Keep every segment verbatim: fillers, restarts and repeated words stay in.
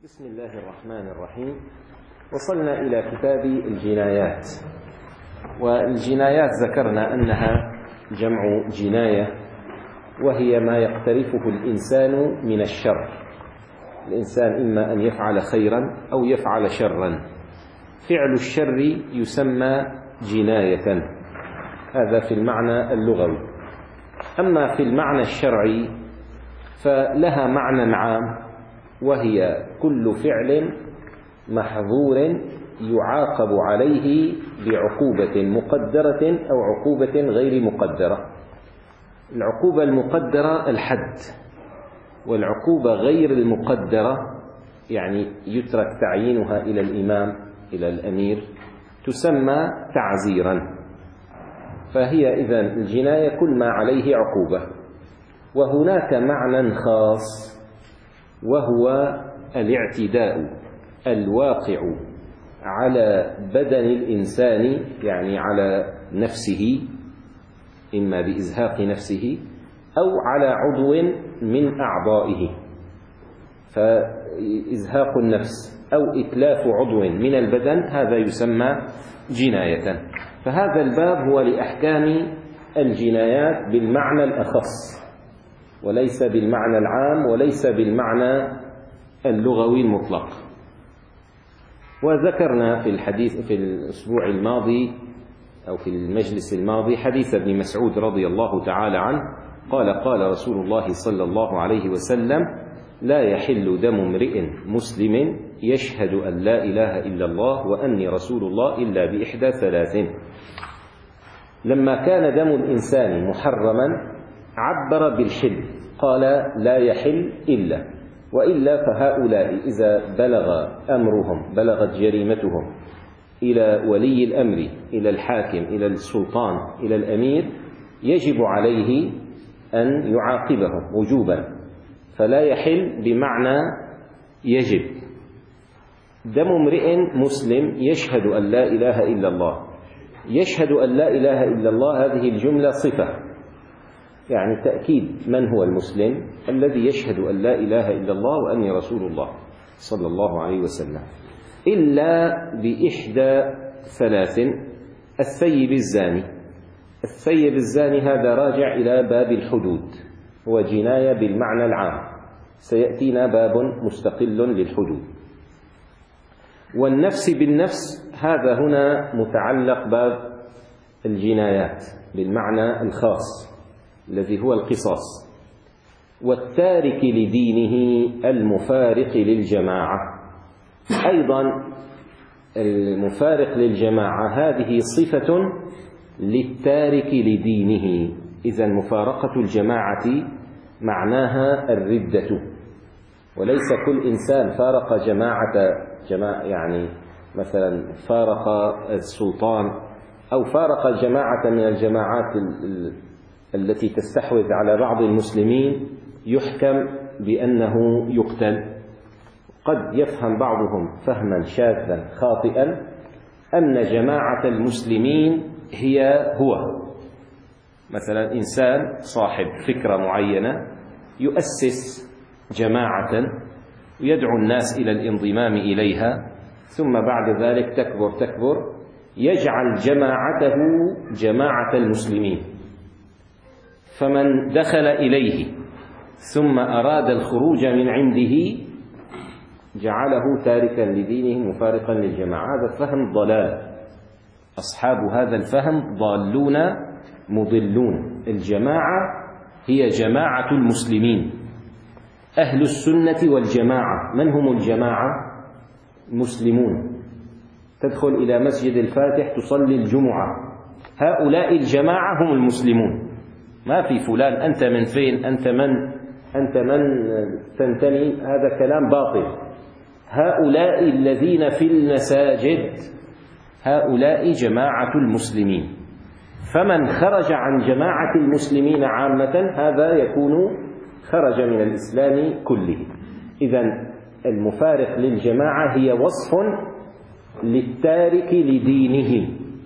بسم الله الرحمن الرحيم. وصلنا إلى كتاب الجنايات، والجنايات ذكرنا أنها جمع جناية، وهي ما يقترفه الإنسان من الشر. الإنسان إما أن يفعل خيرا أو يفعل شرا. فعل الشر يسمى جناية، هذا في المعنى اللغوي. أما في المعنى الشرعي فلها معنى عام، وهي كل فعل محظور يعاقب عليه بعقوبة مقدرة أو عقوبة غير مقدرة. العقوبة المقدرة الحد، والعقوبة غير المقدرة يعني يترك تعيينها إلى الإمام إلى الأمير تسمى تعزيرا. فهي إذن الجناية كل ما عليه عقوبة. وهناك معنى خاص وهو الاعتداء الواقع على بدن الإنسان، يعني على نفسه، إما بإزهاق نفسه أو على عضو من أعضائه. فإزهاق النفس أو إتلاف عضو من البدن هذا يسمى جناية. فهذا الباب هو لأحكام الجنايات بالمعنى الأخص، وليس بالمعنى العام، وليس بالمعنى اللغوي المطلق. وذكرنا في الحديث في الأسبوع الماضي أو في المجلس الماضي حديث ابن مسعود رضي الله تعالى عنه قال: قال رسول الله صلى الله عليه وسلم: لا يحل دم امرئ مسلم يشهد أن لا إله إلا الله وأني رسول الله إلا بإحدى ثلاث. لما كان دم الإنسان محرما عبر بالحل، قال: لا يحل إلا، وإلا فهؤلاء إذا بلغ أمرهم بلغت جريمتهم إلى ولي الأمر، إلى الحاكم، إلى السلطان، إلى الأمير، يجب عليه أن يعاقبهم وجوبا. فلا يحل بمعنى يجب. دم امرئ مسلم يشهد أن لا إله إلا الله، يشهد أن لا إله إلا الله هذه الجملة صفة، يعني تأكيد من هو المسلم الذي يشهد أن لا إله إلا الله وأني رسول الله صلى الله عليه وسلم، إلا بإحدى ثلاث: الثيب الزاني. الثيب الزاني هذا راجع إلى باب الحدود، هو جناية بالمعنى العام، سيأتينا باب مستقل للحدود. والنفس بالنفس هذا هنا متعلق باب الجنايات بالمعنى الخاص الذي هو القصاص. والتارك لدينه المفارق للجماعة، أيضا المفارق للجماعة هذه صفة للتارك لدينه. إذا مفارقة الجماعة معناها الردة، وليس كل إنسان فارق جماعة جماعة يعني مثلا فارق السلطان أو فارق جماعة من الجماعات التي تستحوذ على بعض المسلمين يحكم بأنه يقتل. قد يفهم بعضهم فهما شاذا خاطئا أن جماعة المسلمين هي هو مثلا إنسان صاحب فكرة معينة يؤسس جماعة ويدعو الناس إلى الانضمام إليها، ثم بعد ذلك تكبر تكبر يجعل جماعته جماعة المسلمين، فمن دخل إليه ثم أراد الخروج من عنده جعله تاركا لدينه مفارقا للجماعة. هذا فهم ضلال، أصحاب هذا الفهم ضالون مضلون. الجماعة هي جماعة المسلمين، أهل السنة والجماعة. من هم الجماعة؟ مسلمون. تدخل إلى مسجد الفاتح تصلي الجمعة، هؤلاء الجماعة هم المسلمون. ما في فلان أنت من فين، أنت من أنت من تنتمي، هذا كلام باطل. هؤلاء الذين في المساجد هؤلاء جماعة المسلمين. فمن خرج عن جماعة المسلمين عامة هذا يكون خرج من الإسلام كله. إذن المفارق للجماعة هي وصف للتارك لدينه،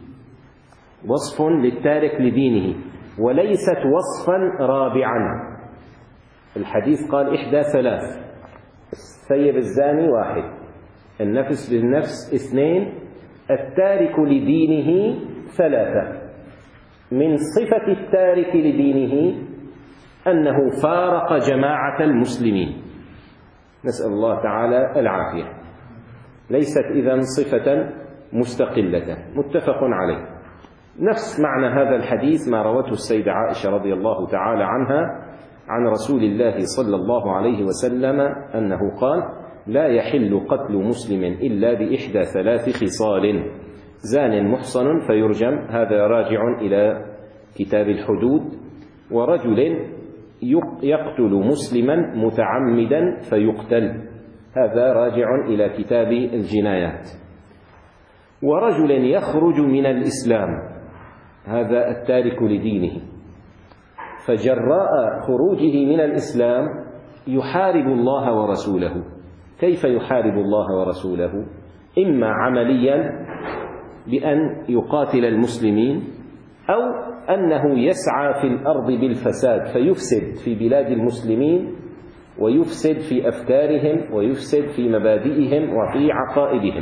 وصف للتارك لدينه، وليست وصفا رابعا. الحديث قال إحدى ثلاث: الثيب الزاني واحد، النفس بالنفس اثنين، التارك لدينه ثلاثة. من صفة التارك لدينه أنه فارق جماعة المسلمين، نسأل الله تعالى العافية. ليست إذن صفة مستقلة، متفق عليه. نفس معنى هذا الحديث ما روته السيدة عائشة رضي الله تعالى عنها عن رسول الله صلى الله عليه وسلم أنه قال: لا يحل قتل مسلم إلا بإحدى ثلاث خصال: زان محصن فيرجم، هذا راجع إلى كتاب الحدود، ورجل يقتل مسلما متعمدا فيقتل، هذا راجع إلى كتاب الجنايات، ورجل يخرج من الإسلام، هذا التارك لدينه، فجراء خروجه من الإسلام يحارب الله ورسوله. كيف يحارب الله ورسوله؟ إما عمليا بأن يقاتل المسلمين، أو أنه يسعى في الأرض بالفساد فيفسد في بلاد المسلمين ويفسد في أفكارهم ويفسد في مبادئهم وفي عقائدهم،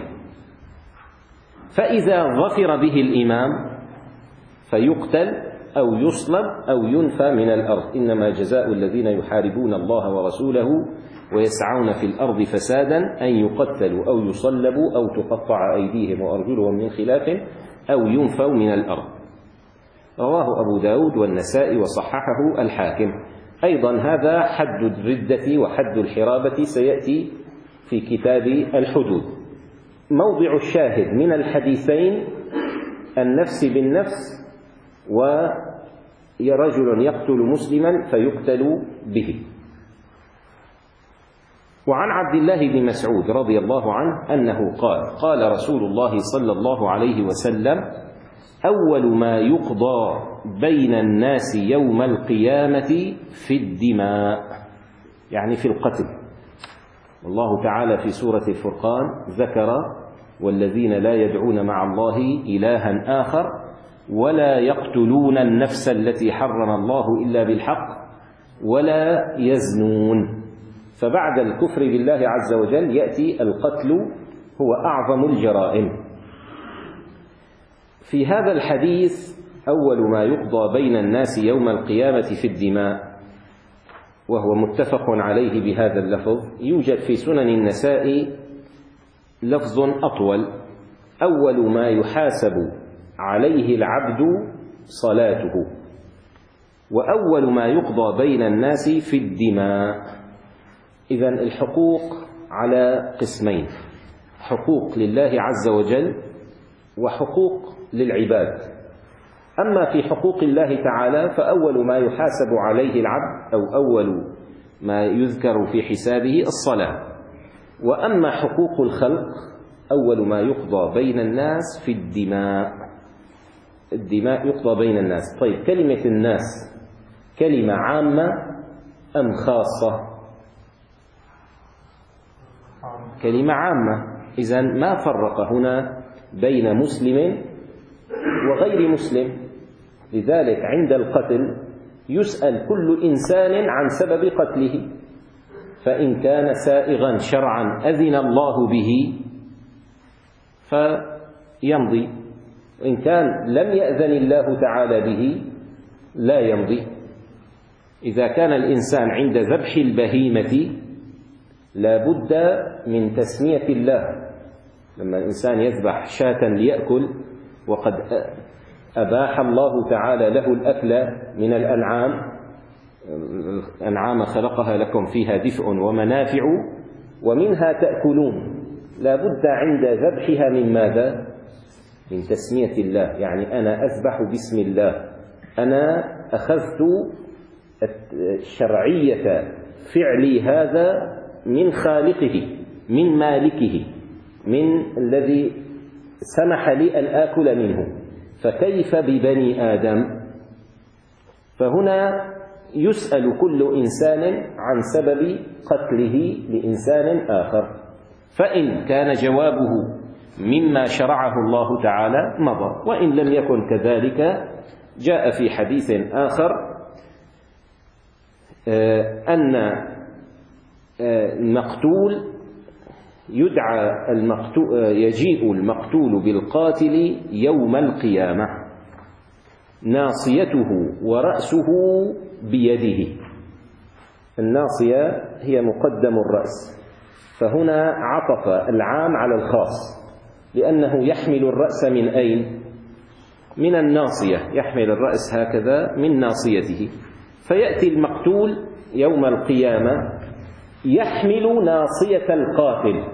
فإذا ظفر به الإمام فيقتل أو يصلب أو ينفى من الأرض. إنما جزاء الذين يحاربون الله ورسوله ويسعون في الأرض فسادا أن يقتلوا أو يصلبوا أو تقطع أيديهم وأرجلهم من خلاف أو ينفوا من الأرض. رواه أبو داود والنسائي وصححه الحاكم. أيضا هذا حد الردة وحد الحرابة سيأتي في كتاب الحدود. موضع الشاهد من الحديثين النفس بالنفس، ورجل يقتل مسلما فيقتل به. وعن عبد الله بن مسعود رضي الله عنه أنه قال: قال رسول الله صلى الله عليه وسلم: أول ما يقضى بين الناس يوم القيامة في الدماء، يعني في القتل. والله تعالى في سورة الفرقان ذكر: والذين لا يدعون مع الله إلها آخر ولا يقتلون النفس التي حرم الله إلا بالحق ولا يزنون. فبعد الكفر بالله عز وجل يأتي القتل، هو أعظم الجرائم. في هذا الحديث أول ما يقضى بين الناس يوم القيامة في الدماء، وهو متفق عليه بهذا اللفظ. يوجد في سنن النساء لفظ أطول: أول ما يحاسب عليه العبد صلاته، وأول ما يقضى بين الناس في الدماء. إذن الحقوق على قسمين: حقوق لله عز وجل وحقوق للعباد. أما في حقوق الله تعالى فأول ما يحاسب عليه العبد أو أول ما يذكر في حسابه الصلاة. وأما حقوق الخلق أول ما يقضى بين الناس في الدماء. الدماء يقضى بين الناس. طيب، كلمة الناس كلمة عامة أم خاصة؟ كلمة عامة. إذن ما فرق هنا بين مسلم وغير مسلم. لذلك عند القتل يسأل كل إنسان عن سبب قتله، فإن كان سائغا شرعا أذن الله به فيمضي، وإن كان لم يأذن الله تعالى به لا يمضي. إذا كان الإنسان عند ذبح البهيمة لا بد من تسمية الله. لما الإنسان يذبح شاة ليأكل وقد أباح الله تعالى له الأكل من الأنعام، الأنعام خلقها لكم فيها دفء ومنافع ومنها تأكلون، لا بد عند ذبحها من ماذا؟ من تسمية الله. يعني أنا أذبح باسم الله، أنا أخذت شرعية فعلي هذا من خالقه، من مالكه، من الذي سمح لي أن آكل منه، فكيف ببني آدم؟ فهنا يسأل كل إنسان عن سبب قتله لإنسان آخر، فإن كان جوابه مما شرعه الله تعالى مضى، وإن لم يكن كذلك جاء في حديث آخر أن المقتول يدعى المقتول يجيء المقتول بالقاتل يوم القيامة ناصيته ورأسه بيده. الناصية هي مقدم الرأس، فهنا عطف العام على الخاص، لأنه يحمل الرأس من أين؟ من الناصية، يحمل الرأس هكذا من ناصيته، فيأتي المقتول يوم القيامة يحمل ناصية القاتل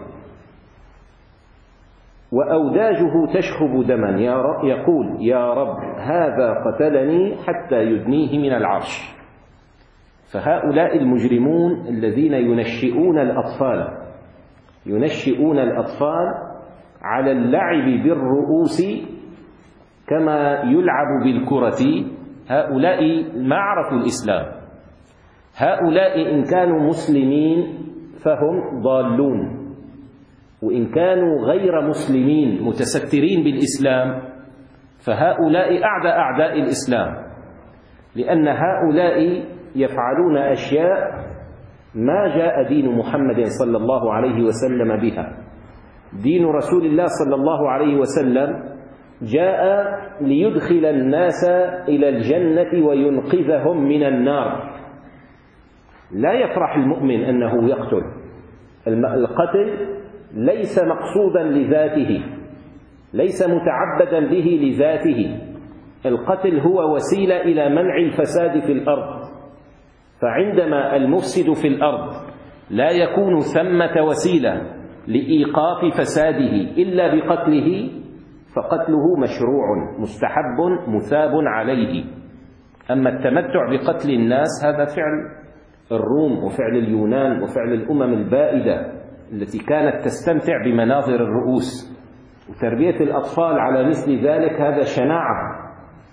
وأوداجه تشخب دما، يقول يا رب هذا قتلني حتى يدنيه من العرش. فهؤلاء المجرمون الذين ينشئون الأطفال ينشئون الأطفال على اللعب بالرؤوس كما يلعب بالكرة، هؤلاء ما عرفوا الإسلام. هؤلاء إن كانوا مسلمين فهم ضالون، وإن كانوا غير مسلمين متسترين بالإسلام فهؤلاء أعدى أعداء الإسلام، لأن هؤلاء يفعلون أشياء ما جاء دين محمد صلى الله عليه وسلم بها. دين رسول الله صلى الله عليه وسلم جاء ليدخل الناس إلى الجنة وينقذهم من النار. لا يفرح المؤمن أنه يقتل، القتل ليس مقصودا لذاته، ليس متعبدا به لذاته، القتل هو وسيلة إلى منع الفساد في الأرض. فعندما المفسد في الأرض لا يكون ثمة وسيلة لإيقاف فساده إلا بقتله فقتله مشروع مستحب مثاب عليه. أما التمتع بقتل الناس هذا فعل الروم وفعل اليونان وفعل الأمم البائدة التي كانت تستمتع بمناظر الرؤوس، وتربية الأطفال على مثل ذلك هذا شناعة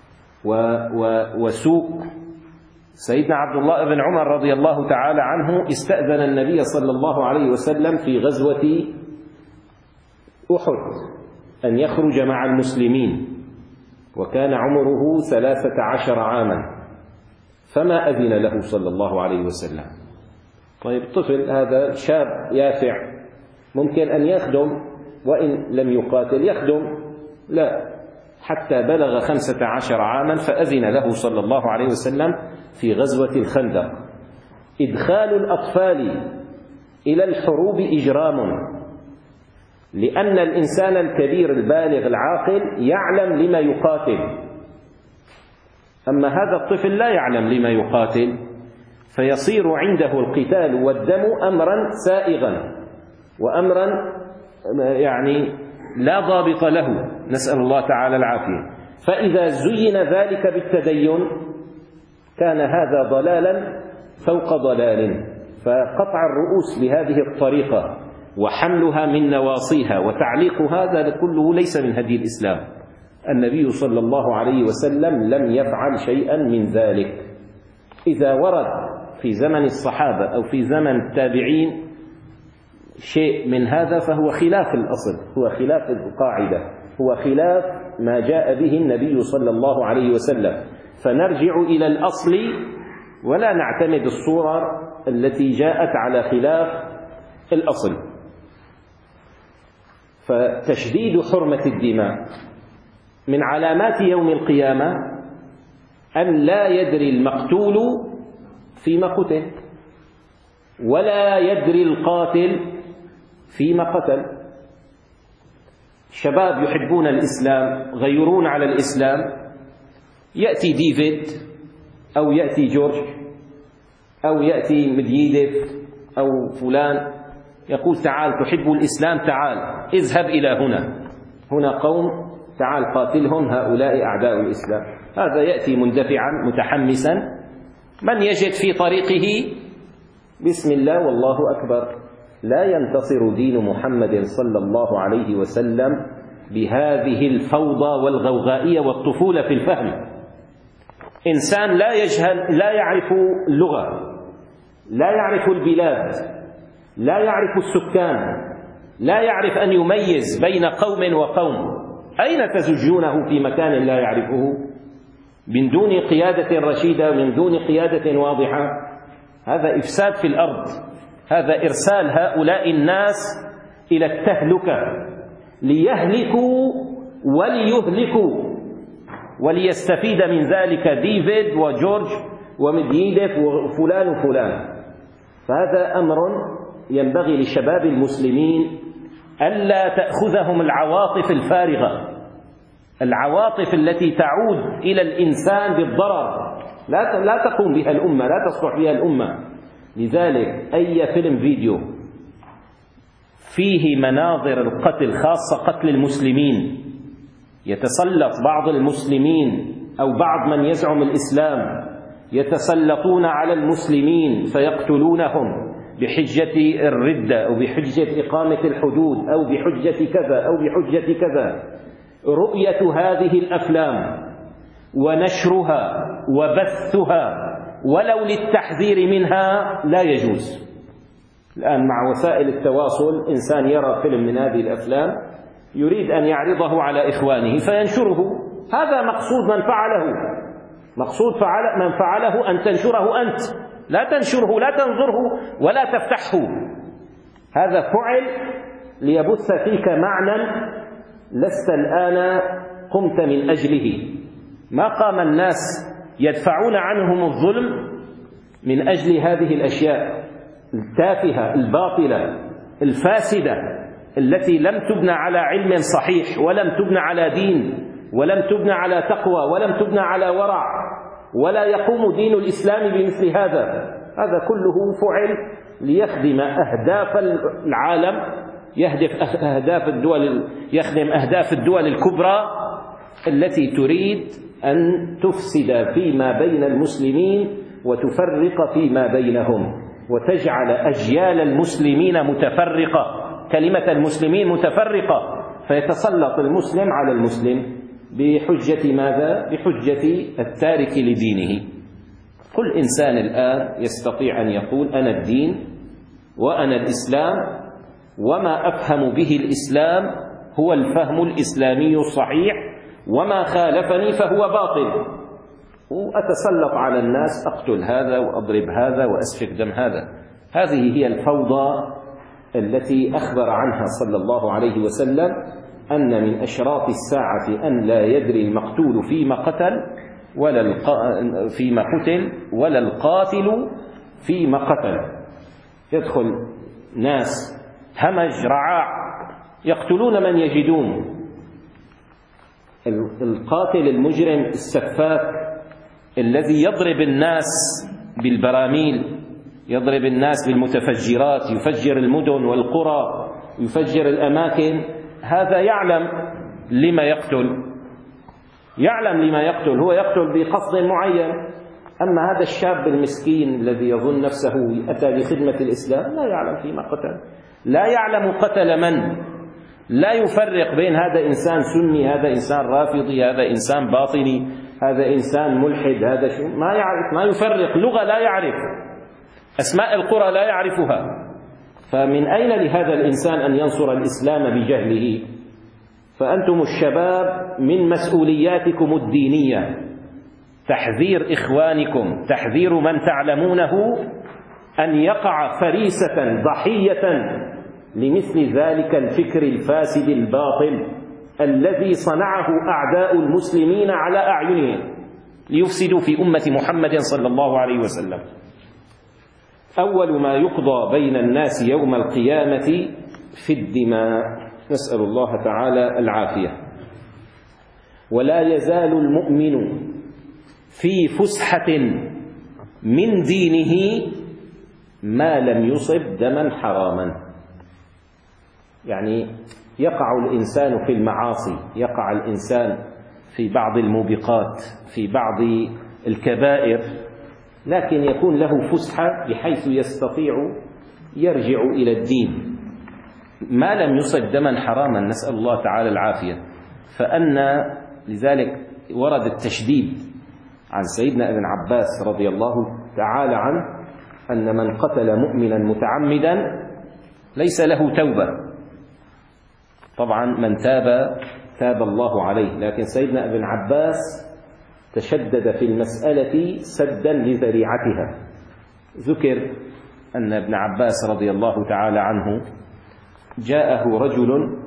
وسوء. سيدنا عبد الله بن عمر رضي الله تعالى عنه استأذن النبي صلى الله عليه وسلم في غزوة أحد أن يخرج مع المسلمين، وكان عمره ثلاثة عشر عاما، فما أذن له صلى الله عليه وسلم. طيب طفل هذا شاب يافع ممكن أن يخدم وإن لم يقاتل يخدم، لا، حتى بلغ خمسة عشر عاما فأذن له صلى الله عليه وسلم في غزوة الخندق. إدخال الأطفال إلى الحروب إجرام، لأن الإنسان الكبير البالغ العاقل يعلم لما يقاتل، أما هذا الطفل لا يعلم لما يقاتل، فيصير عنده القتال والدم أمرا سائغا وأمرا يعني لا ضابط له، نسأل الله تعالى العافية. فإذا زين ذلك بالتدين كان هذا ضلالا فوق ضلال. فقطع الرؤوس بهذه الطريقة وحملها من نواصيها وتعليقها هذا كله ليس من هدي الإسلام. النبي صلى الله عليه وسلم لم يفعل شيئا من ذلك. إذا ورد في زمن الصحابة أو في زمن التابعين شيء من هذا فهو خلاف الأصل، هو خلاف القاعدة، هو خلاف ما جاء به النبي صلى الله عليه وسلم. فنرجع إلى الأصل ولا نعتمد الصورة التي جاءت على خلاف الأصل. فتشديد حرمة الدماء من علامات يوم القيامة أن لا يدري المقتول فيما قتل ولا يدري القاتل فيما قتل. شباب يحبون الإسلام غيرون على الإسلام، يأتي ديفيد أو يأتي جورج أو يأتي مديدف أو فلان يقول تعال تحب الإسلام، تعال اذهب إلى هنا، هنا قوم تعال قاتلهم، هؤلاء أعداء الإسلام. هذا يأتي مندفعا متحمسا، من يجد في طريقه بسم الله والله أكبر. لا ينتصر دين محمد صلى الله عليه وسلم بهذه الفوضى والغوغائية والطفولة في الفهم. إنسان لا يجهل، لا يعرف اللغة، لا يعرف البلاد، لا يعرف السكان، لا يعرف أن يميز بين قوم وقوم، أين تزجونه في مكان لا يعرفه من دون قيادة رشيدة، من دون قيادة واضحة؟ هذا إفساد في الأرض، هذا إرسال هؤلاء الناس إلى التهلكة، ليهلكوا وليهلكوا، وليستفيد من ذلك ديفيد وجورج ومديدف وفلان وفلان. فهذا أمر ينبغي لشباب المسلمين ألا تأخذهم العواطف الفارغة، العواطف التي تعود إلى الإنسان بالضرر، لا لا تقوم بها الأمة، لا تصلح بها الأمة. لذلك أي فيلم فيديو فيه مناظر القتل، خاصة قتل المسلمين، يتسلط بعض المسلمين أو بعض من يزعم الإسلام يتسلطون على المسلمين فيقتلونهم بحجة الردة أو بحجة إقامة الحدود أو بحجة كذا أو بحجة كذا. رؤية هذه الأفلام ونشرها وبثها ولو للتحذير منها لا يجوز. الآن مع وسائل التواصل إنسان يرى فيلم من هذه الأفلام يريد أن يعرضه على إخوانه فينشره، هذا مقصود من فعله، مقصود فعل من فعله أن تنشره أنت، لا تنشره، لا تنظره ولا تفتحه. هذا فعل ليبث فيك معنى لست الآن قمت من أجله. ما قام الناس يدفعون عنهم الظلم من أجل هذه الأشياء التافهة الباطلة الفاسدة التي لم تبنى على علم صحيح ولم تبنى على دين ولم تبنى على تقوى ولم تبنى على ورع، ولا يقوم دين الإسلام بمثل هذا. هذا كله فعل ليخدم أهداف العالم، يهدف أهداف الدول، يخدم أهداف الدول الكبرى التي تريد أن تفسد فيما بين المسلمين وتفرق فيما بينهم وتجعل أجيال المسلمين متفرقة، كلمة المسلمين متفرقة، فيتسلط المسلم على المسلم بحجة ماذا؟ بحجة التارك لدينه. كل إنسان الآن يستطيع أن يقول أنا الدين وأنا الإسلام، وما أفهم به الإسلام هو الفهم الإسلامي الصحيح، وما خالفني فهو باطل، وأتسلط على الناس، أقتل هذا وأضرب هذا وأسفك دم هذا. هذه هي الفوضى التي أخبر عنها صلى الله عليه وسلم أن من أشراط الساعة أن لا يدري المقتول فيما قتل ولا القا... فيما قتل ولا القاتل فيما قتل. يدخل ناس همج رعاع يقتلون من يجدون، القاتل المجرم السفاك الذي يضرب الناس بالبراميل، يضرب الناس بالمتفجرات، يفجر المدن والقرى، يفجر الأماكن، هذا يعلم لما يقتل، يعلم لما يقتل، هو يقتل بقصد معين. أما هذا الشاب المسكين الذي يظن نفسه أتى لخدمة الإسلام لا يعلم فيما قتل، لا يعلم قتل من، لا يفرق بين هذا إنسان سني، هذا إنسان رافضي، هذا إنسان باطني، هذا إنسان ملحد، هذا شو، ما يعرف، ما يفرق، لغة لا يعرف، أسماء القرى لا يعرفها. فمن أين لهذا الإنسان أن ينصر الإسلام بجهله؟ فأنتم الشباب من مسؤولياتكم الدينية تحذير إخوانكم، تحذير من تعلمونه أن يقع فريسة ضحية لمثل ذلك الفكر الفاسد الباطل الذي صنعه أعداء المسلمين على أعينهم ليفسدوا في أمة محمد صلى الله عليه وسلم. أول ما يقضى بين الناس يوم القيامة في الدماء، نسأل الله تعالى العافية. ولا يزال المؤمن في فسحة من دينه ما لم يصب دما حراما. يعني يقع الإنسان في المعاصي، يقع الإنسان في بعض الموبقات، في بعض الكبائر، لكن يكون له فسحة بحيث يستطيع يرجع إلى الدين ما لم يصب دما حراما، نسأل الله تعالى العافية. فأن لذلك ورد التشديد عن سيدنا ابن عباس رضي الله تعالى عنه أن من قتل مؤمنا متعمدا ليس له توبة. طبعا من تاب تاب الله عليه، لكن سيدنا ابن عباس تشدد في المسألة سدا لذريعتها. ذكر أن ابن عباس رضي الله تعالى عنه جاءه رجل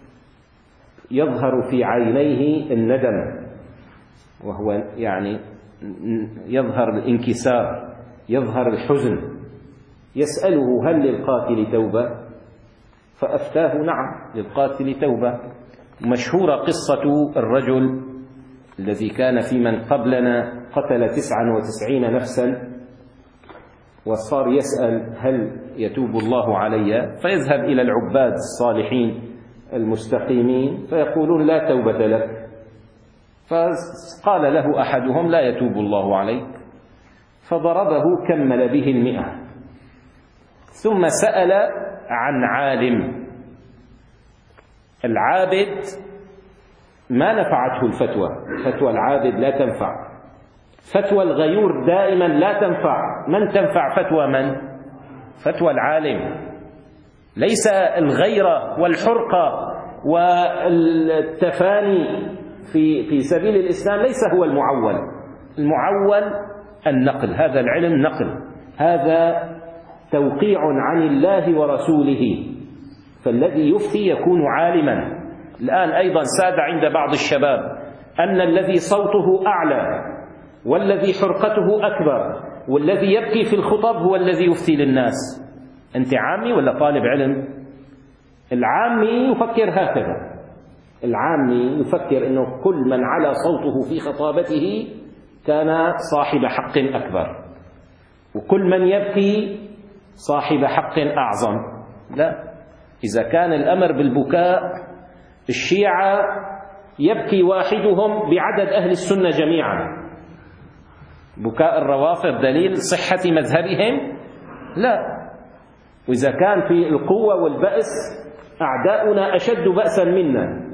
يظهر في عينيه الندم، وهو يعني يظهر الانكسار، يظهر الحزن، يسأله: هل للقاتل توبة؟ فأفتاه: نعم، للقاتل توبة. مشهورة قصة الرجل الذي كان في من قبلنا قتل تسعا وتسعين نفسا، وصار يسأل: هل يتوب الله علي؟ فيذهب إلى العباد الصالحين المستقيمين فيقولون: لا توبة لك. فقال له أحدهم: لا يتوب الله عليك. فضربه، كمل به المئة. ثم سأل عن عالم. العابد ما نفعته الفتوى، فتوى العابد لا تنفع، فتوى الغيور دائما لا تنفع. من تنفع فتوى من؟ فتوى العالم. ليس الغيرة والحرقة والتفاني في في سبيل الإسلام ليس هو المعول. المعول النقل، هذا العلم نقل، هذا توقيع عن الله ورسوله، فالذي يفتي يكون عالما. الآن أيضا ساد عند بعض الشباب أن الذي صوته أعلى والذي حرقته أكبر والذي يبكي في الخطب هو الذي يفتي للناس. أنت عامي ولا طالب علم؟ العامي يفكر هكذا، العامي يفكر أنه كل من على صوته في خطابته كان صاحب حق أكبر، وكل من يبكي صاحب حق أعظم. لا، إذا كان الأمر بالبكاء، الشيعة يبكي واحدهم بعدد أهل السنة جميعا. بكاء الروافض دليل صحة مذهبهم؟ لا. وإذا كان في القوة والبأس، أعداؤنا أشد بأسا منا.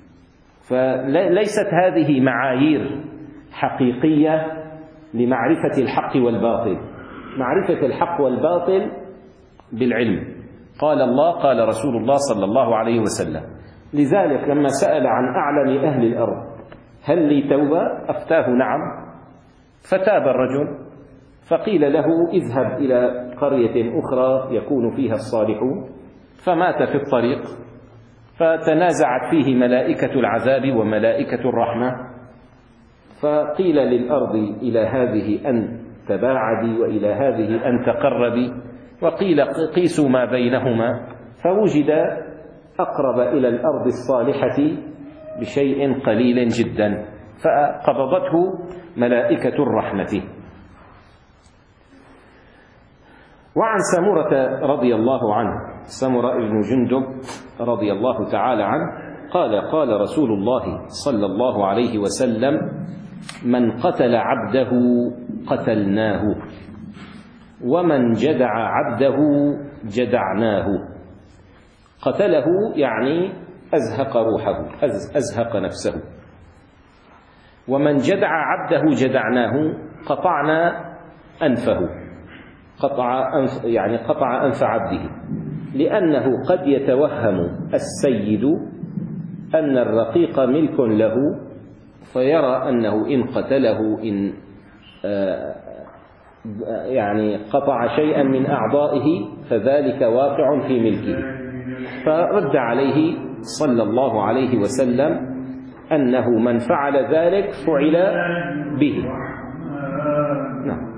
فليست هذه معايير حقيقية لمعرفة الحق والباطل. معرفة الحق والباطل بالعلم، قال الله قال رسول الله صلى الله عليه وسلم. لذلك لما سأل عن أعلم أهل الأرض: هل لي توبة؟ أفتاه: نعم. فتاب الرجل، فقيل له: اذهب إلى قرية أخرى يكون فيها الصالحون. فمات في الطريق، فتنازعت فيه ملائكة العذاب وملائكة الرحمة، فقيل للأرض: إلى هذه أن تباعدي وإلى هذه أن تقربي، وقيل: قيسوا ما بينهما، فوجد أقرب إلى الأرض الصالحة بشيء قليل جدا، فقبضته ملائكة الرحمة. وعن سمرة رضي الله عنه، سمرة بن جندب رضي الله تعالى عنه قال: قال رسول الله صلى الله عليه وسلم: من قتل عبده قتلناه، ومن جدع عبده جدعناه. قتله يعني أزهق روحه، أزهق نفسه. ومن جدع عبده جدعناه، قطعنا أنفه، قطع أنف يعني قطع أنف عبده، لأنه قد يتوهم السيد أن الرقيق ملك له، فيرى أنه إن قتله إن يعني قطع شيئا من أعضائه فذلك واقع في ملكه. فرد عليه صلى الله عليه وسلم أنه من فعل ذلك فعل به. نعم.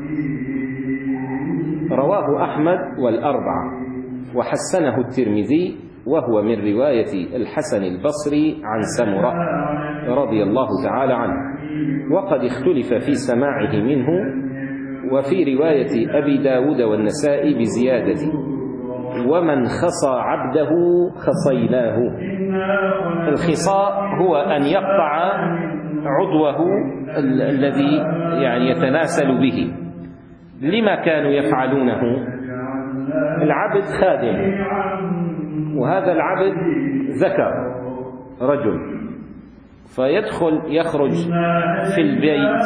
رواه أحمد والأربعة، وحسنه الترمذي، وهو من رواية الحسن البصري عن سمرة رضي الله تعالى عنه، وقد اختلف في سماعه منه، وفي رواية أبي داود والنسائي بزيادة: ومن خصى عبده خصيناه. الخصاء هو أن يقطع عضوه ال- الذي يعني يتناسل به. لما كانوا يفعلونه؟ العبد خادم، وهذا العبد ذكر رجل، فيدخل يخرج في البيت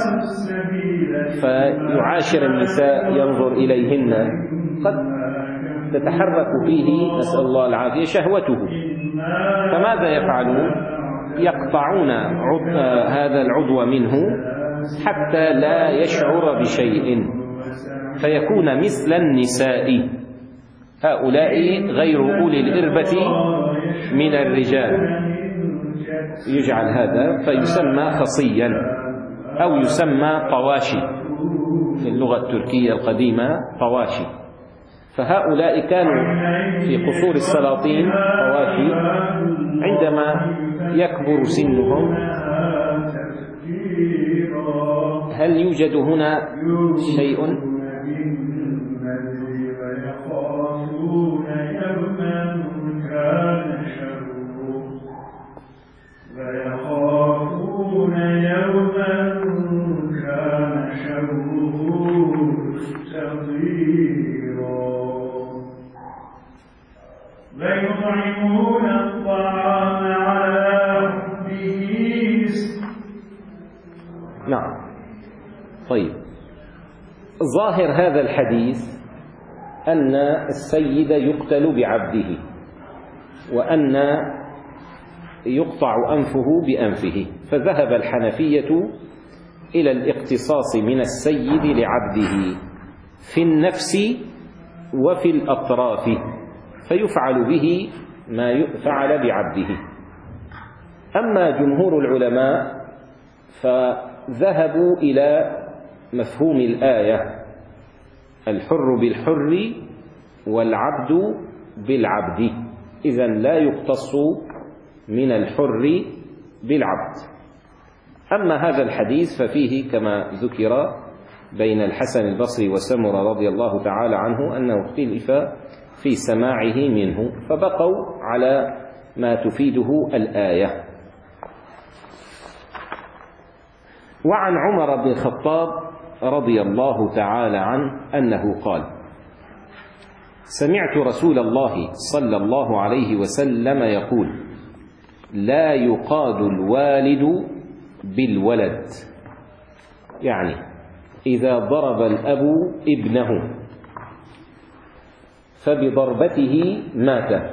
فيعاشر النساء، ينظر إليهن، قد تتحرك فيه نسأل الله العافية شهوته. فماذا يفعلون؟ يقطعون هذا العضو منه حتى لا يشعر بشيء، فيكون مثل النساء. هؤلاء غير أولي الإربة من الرجال، يجعل هذا فيسمى خصيا أو يسمى طواشي، في اللغة التركية القديمة طواشي. فهؤلاء كانوا في قصور السلاطين طواشي، عندما يكبر سنهم هل يوجد هنا شيء؟ ويطعمون الطعام على حبه. نعم. طيب، ظاهر هذا الحديث أن السيد يقتل بعبده، وأن يقطع أنفه بأنفه، فذهب الحنفية إلى الاقتصاص من السيد لعبده في النفس وفي الأطراف، فيفعل به ما فعل بعبده. أما جمهور العلماء فذهبوا إلى مفهوم الآية: الحر بالحر والعبد بالعبد، إذن لا يقتص من الحر بالعبد. أما هذا الحديث ففيه كما ذكر بين الحسن البصري وسمرة رضي الله تعالى عنه أنه اختلف في سماعه منه، فبقوا على ما تفيده الآية. وعن عمر بن الخطاب رضي الله تعالى عنه أنه قال: سمعت رسول الله صلى الله عليه وسلم يقول: لا يقاد الوالد بالولد، يعني إذا ضرب الأب ابنه فبضربته مات،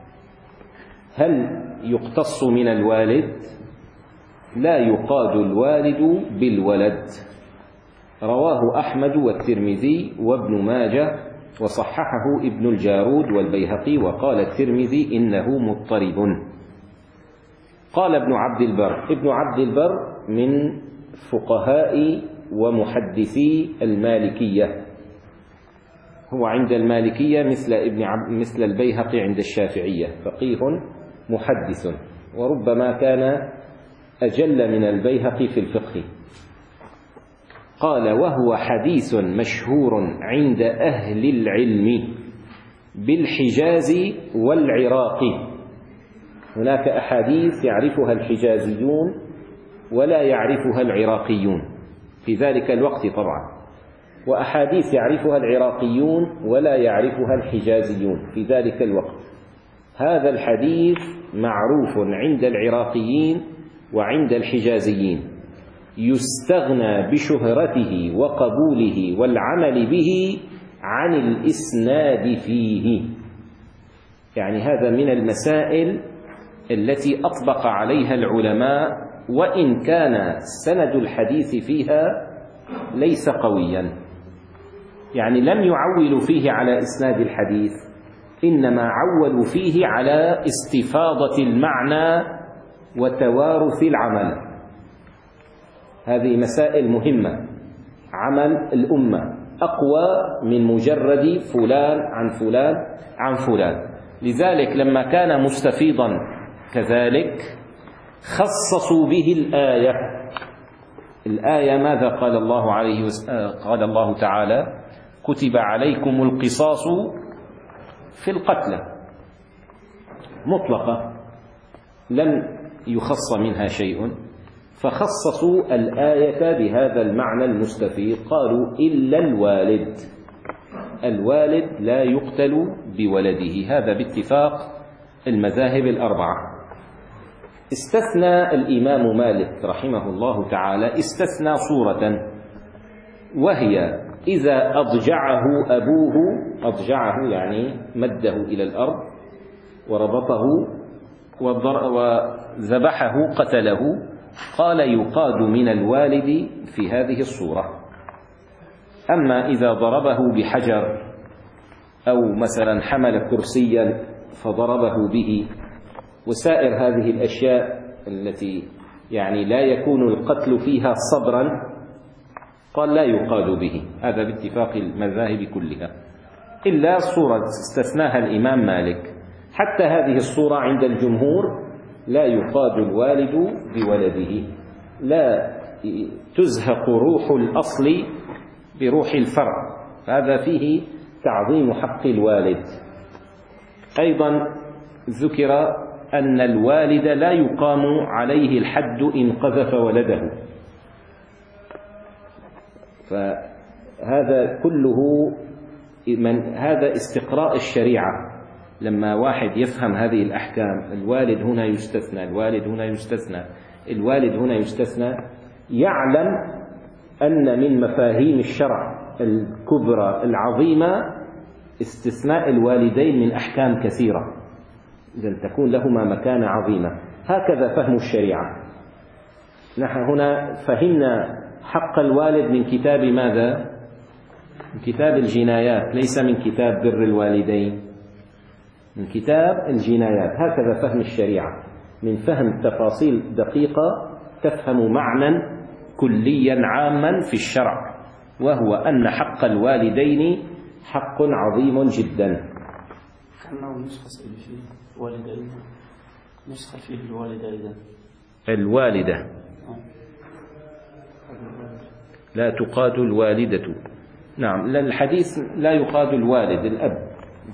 هل يقتص من الوالد؟ لا يقاد الوالد بالولد. رواه أحمد والترمذي وابن ماجه، وصححه ابن الجارود والبيهقي، وقال الترمذي إنه مضطرب. قال ابن عبد البر، ابن عبد البر من فقهاء ومحدثي المالكية، هو عند المالكية مثل ابن عبد مثل البيهقي عند الشافعية، فقيه محدث، وربما كان أجل من البيهقي في الفقه. قال: وهو حديث مشهور عند أهل العلم بالحجاز والعراق. هناك أحاديث يعرفها الحجازيون ولا يعرفها العراقيون في ذلك الوقت طبعا، وأحاديث يعرفها العراقيون ولا يعرفها الحجازيون في ذلك الوقت. هذا الحديث معروف عند العراقيين وعند الحجازيين، يستغنى بشهرته وقبوله والعمل به عن الإسناد فيه. يعني هذا من المسائل التي أطبق عليها العلماء، وإن كان سند الحديث فيها ليس قويا، يعني لم يعولوا فيه على إسناد الحديث، إنما عولوا فيه على استفاضة المعنى وتوارث العمل. هذه مسائل مهمة، عمل الأمة أقوى من مجرد فلان عن فلان عن فلان. لذلك لما كان مستفيضا كذلك خصصوا به الآية. الآية ماذا قال الله عليه وسلم؟ قال الله تعالى: كتب عليكم القصاص في القتلى، مطلقة لم يخص منها شيء، فخصصوا الآية بهذا المعنى المستفيض، قالوا: إلا الوالد، الوالد لا يقتل بولده. هذا باتفاق المذاهب الأربعة. استثنى الإمام مالك رحمه الله تعالى استثنى صورة، وهي إذا أضجعه أبوه، أضجعه يعني مده إلى الأرض وربطه وذبحه قتله، قال: يقاد من الوالد في هذه الصورة. أما إذا ضربه بحجر أو مثلا حمل كرسيا فضربه به، وسائر هذه الأشياء التي يعني لا يكون القتل فيها صبرا، قال لا يقاد به. هذا باتفاق المذاهب كلها، إلا صورة استثناها الإمام مالك. حتى هذه الصورة عند الجمهور لا يقاد الوالد بولده، لا تزهق روح الأصل بروح الفرع، هذا فيه تعظيم حق الوالد. أيضا ذكر أن الوالد لا يقام عليه الحد إن قذف ولده، فهذا كله من هذا استقراء الشريعة. لما واحد يفهم هذه الأحكام، الوالد هنا يستثنى، الوالد هنا يستثنى، الوالد هنا يستثنى، يعلم أن من مفاهيم الشرع الكبرى العظيمة استثناء الوالدين من أحكام كثيرة، إذن تكون لهما مكانة عظيمة. هكذا فهم الشريعة. نحن هنا فهمنا حق الوالد من كتاب ماذا؟ من كتاب الجنايات، ليس من كتاب بر الوالدين، من كتاب الجنايات. هكذا فهم الشريعة، من فهم تفاصيل دقيقة تفهم معنى كليا عاما في الشرع، وهو أن حق الوالدين حق عظيم جدا. كأنه نسخة فيه الوالدين، نسخة فيه الوالدة إذن الوالدة لا تقاد الوالدة. نعم، الحديث لا يقاد الوالد، الأب،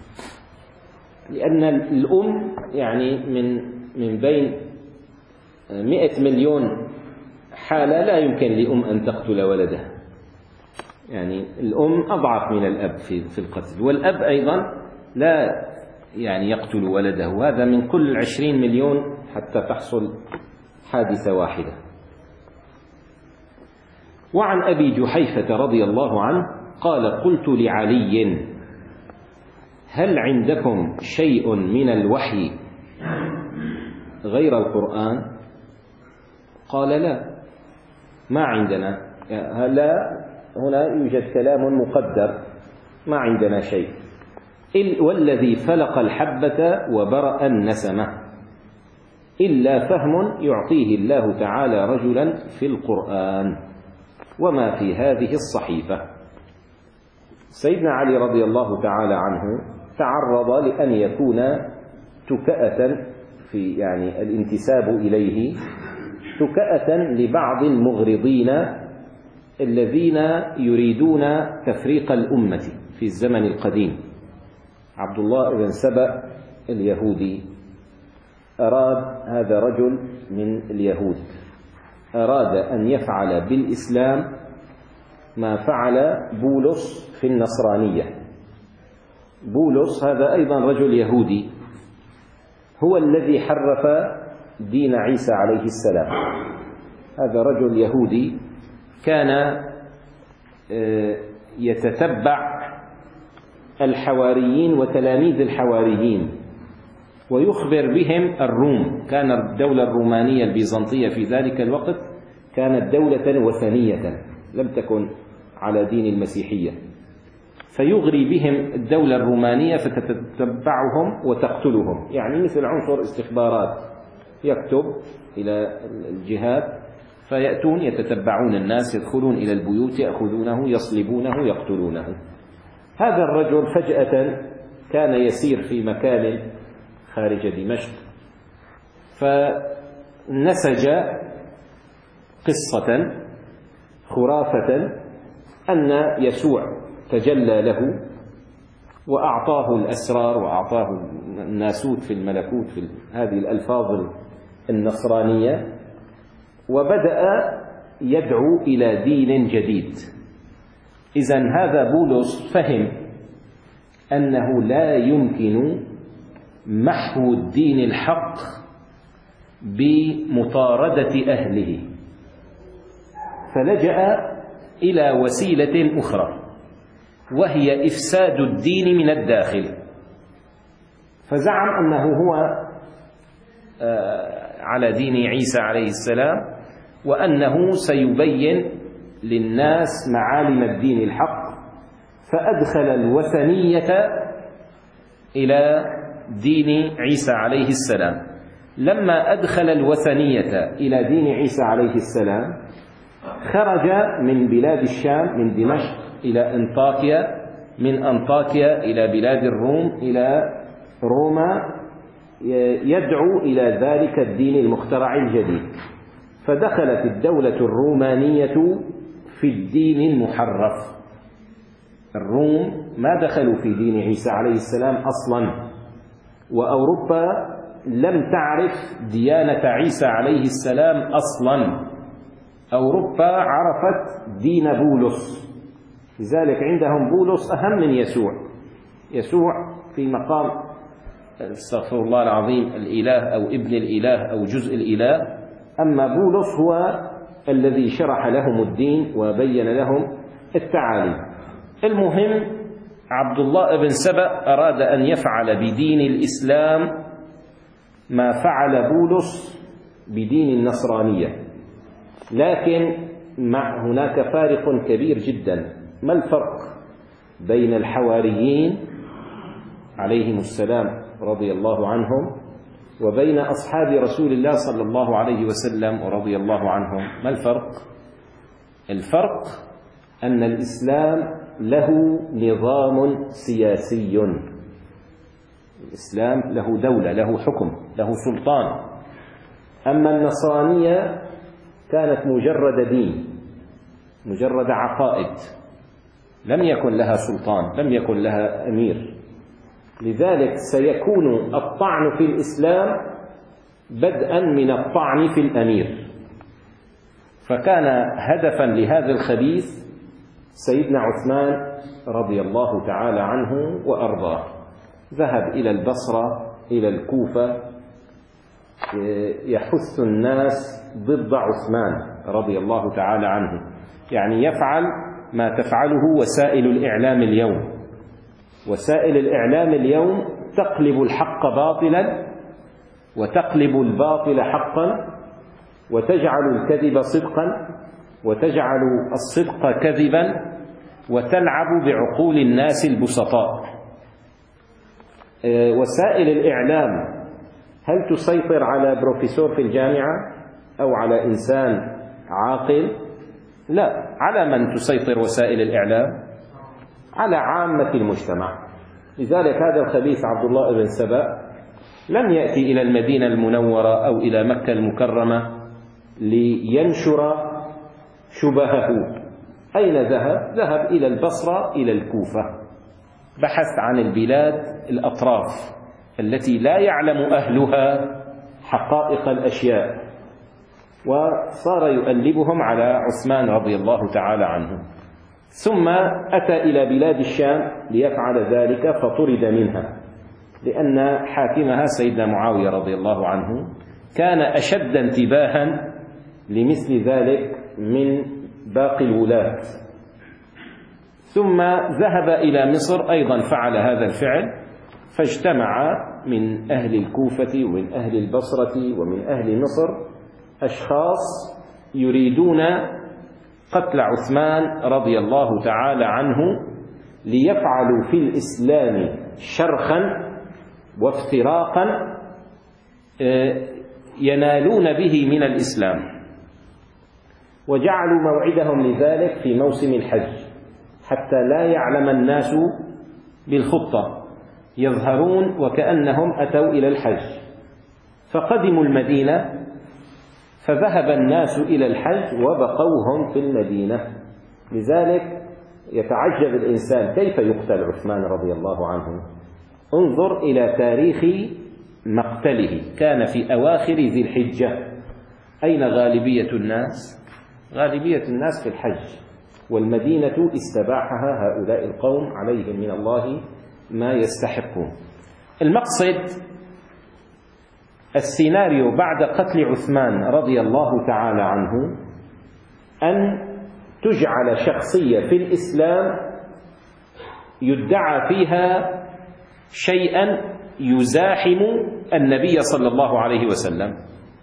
لأن الأم يعني من من بين مئة مليون حالة لا يمكن لأم أن تقتل ولدها، يعني الأم أضعف من الأب في في القتل، والأب أيضا لا يعني يقتل ولده، هذا من كل عشرين مليون حتى تحصل حادثة واحدة. وعن أبي جحيفة رضي الله عنه قال: قلت لعلي: هل عندكم شيء من الوحي غير القرآن؟ قال: لا، ما عندنا. هلا هنا يوجد كلام مقدر، ما عندنا شيء، والذي فلق الحبة وبرأ النسمة إلا فهم يعطيه الله تعالى رجلا في القرآن وما في هذه الصحيفة. سيدنا علي رضي الله تعالى عنه تعرض لأن يكون تكأة في يعني الانتساب إليه، تكأة لبعض المغرضين الذين يريدون تفريق الأمة في الزمن القديم. عبد الله بن سبأ اليهودي أراد، هذا رجل من اليهود، أراد أن يفعل بالإسلام ما فعل بولس في النصرانية. بولس هذا أيضا رجل يهودي، هو الذي حرف دين عيسى عليه السلام. هذا رجل يهودي كان يتتبع الحواريين وتلاميذ الحواريين ويخبر بهم الروم. كان الدولة الرومانية البيزنطية في ذلك الوقت كانت دولة وثنية، لم تكن على دين المسيحية، فيغري بهم الدولة الرومانية فتتبعهم وتقتلهم، يعني مثل عنصر استخبارات يكتب إلى الجهات فيأتون يتتبعون الناس، يدخلون إلى البيوت، يأخذونه، يصلبونه، يقتلونه. هذا الرجل فجأة كان يسير في مكان خارج دمشق، فنسج قصة خرافة أن يسوع تجلى له وأعطاه الأسرار وأعطاه الناسوت في الملكوت، في هذه الألفاظ النصرانية، وبدأ يدعو إلى دين جديد. إذن هذا بولس فهم أنه لا يمكن محو الدين الحق بمطاردة أهله، فلجأ إلى وسيلة أخرى وهي إفساد الدين من الداخل. فزعم أنه هو على دين عيسى عليه السلام، وأنه سيبين للناس معالم الدين الحق، فأدخل الوثنية إلى دين عيسى عليه السلام. لما أدخل الوثنية إلى دين عيسى عليه السلام خرج من بلاد الشام من دمشق إلى أنطاكيا، من أنطاكيا إلى بلاد الروم إلى روما، يدعو إلى ذلك الدين المخترع الجديد. فدخلت الدولة الرومانية في الدين المحرف. الروم ما دخلوا في دين عيسى عليه السلام أصلا، وأوروبا لم تعرف ديانة عيسى عليه السلام أصلا. أوروبا عرفت دين بولس، لذلك عندهم بولس أهم من يسوع. يسوع في مقام استغفر الله العظيم الإله أو ابن الإله أو جزء الإله، أما بولس هو الذي شرح لهم الدين وبين لهم التعاليم. المهم عبد الله بن سبأ أراد أن يفعل بدين الإسلام ما فعل بولس بدين النصرانية، لكن مع هناك فارق كبير جدا. ما الفرق بين الحواريين عليهم السلام رضي الله عنهم وبين أصحاب رسول الله صلى الله عليه وسلم ورضي الله عنهم؟ ما الفرق؟ الفرق أن الإسلام له نظام سياسي، الإسلام له دولة، له حكم، له سلطان. أما النصرانية كانت مجرد دين، مجرد عقائد، لم يكن لها سلطان، لم يكن لها أمير. لذلك سيكون الطعن في الإسلام بدءا من الطعن في الأمير. فكان هدفا لهذا الخبيث سيدنا عثمان رضي الله تعالى عنه وأرضاه. ذهب إلى البصرة إلى الكوفة يحث الناس ضد عثمان رضي الله تعالى عنه، يعني يفعل ما تفعله وسائل الإعلام اليوم. وسائل الإعلام اليوم تقلب الحق باطلا وتقلب الباطل حقا وتجعل الكذب صدقا وتجعل الصدق كذبا وتلعب بعقول الناس البسطاء. وسائل الإعلام هل تسيطر على بروفيسور في الجامعة أو على إنسان عاقل؟ لا. على من تسيطر وسائل الإعلام؟ على عامة المجتمع. لذلك هذا الخبيث عبد الله بن سبأ لم يأتي إلى المدينة المنورة أو إلى مكة المكرمة لينشر شبهه. أين ذهب؟ ذهب إلى البصرة إلى الكوفة، بحث عن البلاد الأطراف التي لا يعلم أهلها حقائق الأشياء، وصار يؤلبهم على عثمان رضي الله تعالى عنه. ثم أتى إلى بلاد الشام ليفعل ذلك فطرد منها، لأن حاكمها سيدنا معاوية رضي الله عنه كان أشد انتباها لمثل ذلك من باقي الولاة. ثم ذهب إلى مصر أيضا فعل هذا الفعل، فاجتمع من أهل الكوفة ومن أهل البصرة ومن أهل مصر أشخاص يريدون قتل عثمان رضي الله تعالى عنه ليفعلوا في الإسلام شرخا وافتراقا ينالون به من الإسلام. وجعلوا موعدهم لذلك في موسم الحج حتى لا يعلم الناس بالخطة، يظهرون وكأنهم أتوا إلى الحج. فقدموا المدينة فذهب الناس إلى الحج وبقوا هم في المدينة. لذلك يتعجب الإنسان كيف يقتل عثمان رضي الله عنه. انظر إلى تاريخ مقتله، كان في أواخر ذي الحجة. أين غالبية الناس؟ غالبية الناس في الحج، والمدينة استباحها هؤلاء القوم عليهم من الله ما يستحقون. المقصد السيناريو بعد قتل عثمان رضي الله تعالى عنه أن تجعل شخصية في الإسلام يدعى فيها شيئا يزاحم النبي صلى الله عليه وسلم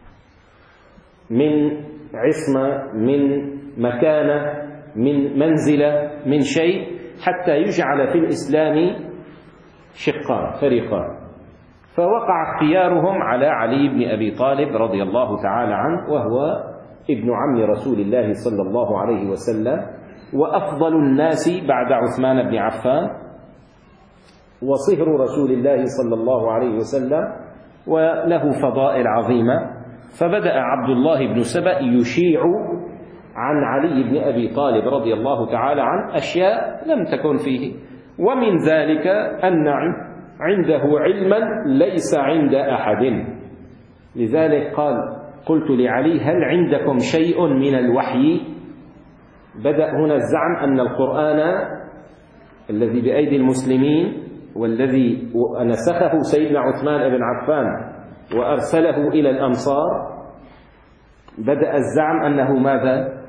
من عصمة، من مكانة، من منزلة، من شيء، حتى يجعل في الإسلام شقان فريقان، فوقع اختيارهم على علي بن أبي طالب رضي الله تعالى عنه، وهو ابن عم رسول الله صلى الله عليه وسلم، وأفضل الناس بعد عثمان بن عفان، وصهر رسول الله صلى الله عليه وسلم، وله فضائل عظيمة. فبدأ عبد الله بن سبأ يشيع عن علي بن أبي طالب رضي الله تعالى عنه أشياء لم تكن فيه، ومن ذلك أن عنده علما ليس عند أحد. لذلك قال: قلت لعلي: هل عندكم شيء من الوحي؟ بدأ هنا الزعم أن القرآن الذي بأيدي المسلمين والذي نسخه سيدنا عثمان بن عفان وأرسله إلى الأمصار، بدأ الزعم أنه ماذا؟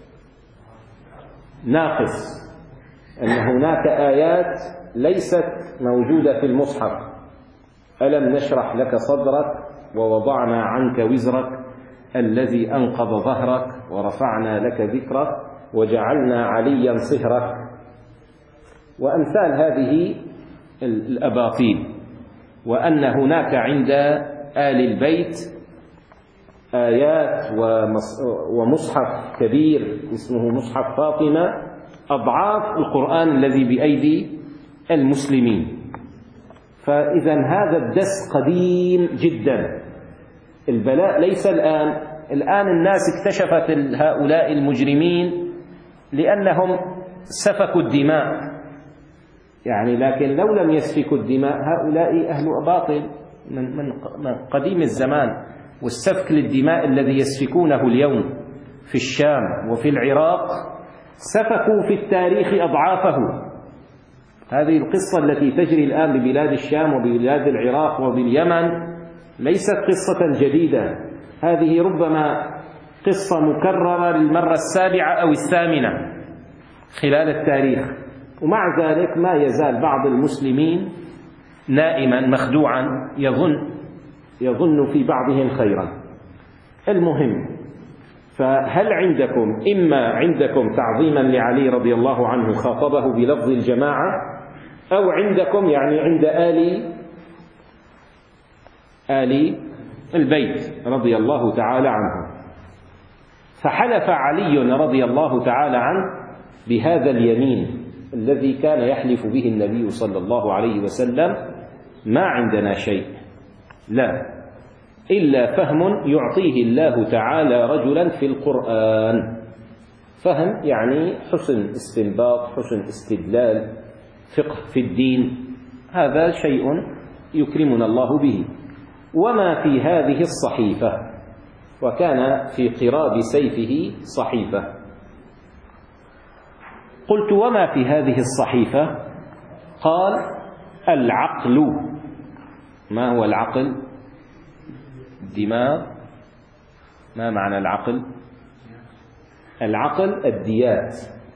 ناقص، أن هناك آيات ليست موجودة في المصحف. ألم نشرح لك صدرك ووضعنا عنك وزرك الذي أنقض ظهرك ورفعنا لك ذكرك وجعلنا عليا صهرك، وأمثال هذه الأباطيل. وأن هناك عند آل البيت آيات ومصحف كبير اسمه مصحف فاطمة أضعاف القرآن الذي بأيدي المسلمين. فإذا هذا الدس قديم جدا. البلاء ليس الآن، الآن الناس اكتشفت هؤلاء المجرمين لأنهم سفكوا الدماء يعني، لكن لو لم يسفكوا الدماء هؤلاء أهل باطل من, من قديم الزمان. والسفك للدماء الذي يسفكونه اليوم في الشام وفي العراق سفكوا في التاريخ أضعافه. هذه القصة التي تجري الآن ببلاد الشام وببلاد العراق وباليمن ليست قصة جديدة، هذه ربما قصة مكررة للمرة السابعة أو الثامنة خلال التاريخ. ومع ذلك ما يزال بعض المسلمين نائما مخدوعا يظن يظن في بعضهم خيرا. المهم، فهل عندكم إما عندكم تعظيما لعلي رضي الله عنه خاطبه بلفظ الجماعة، أو عندكم يعني عند آل آل البيت رضي الله تعالى عنه. فحلف علي رضي الله تعالى عنه بهذا اليمين الذي كان يحلف به النبي صلى الله عليه وسلم: ما عندنا شيء، لا إلا فهم يعطيه الله تعالى رجلا في القرآن. فهم يعني حسن استنباط، حسن استدلال، فقه في الدين، هذا شيء يكرمنا الله به. وما في هذه الصحيفة، وكان في قراب سيفه صحيفة. قلت: وما في هذه الصحيفة؟ قال: العقل. ما هو العقل؟ الدماغ. ما معنى العقل؟ العقل الديات.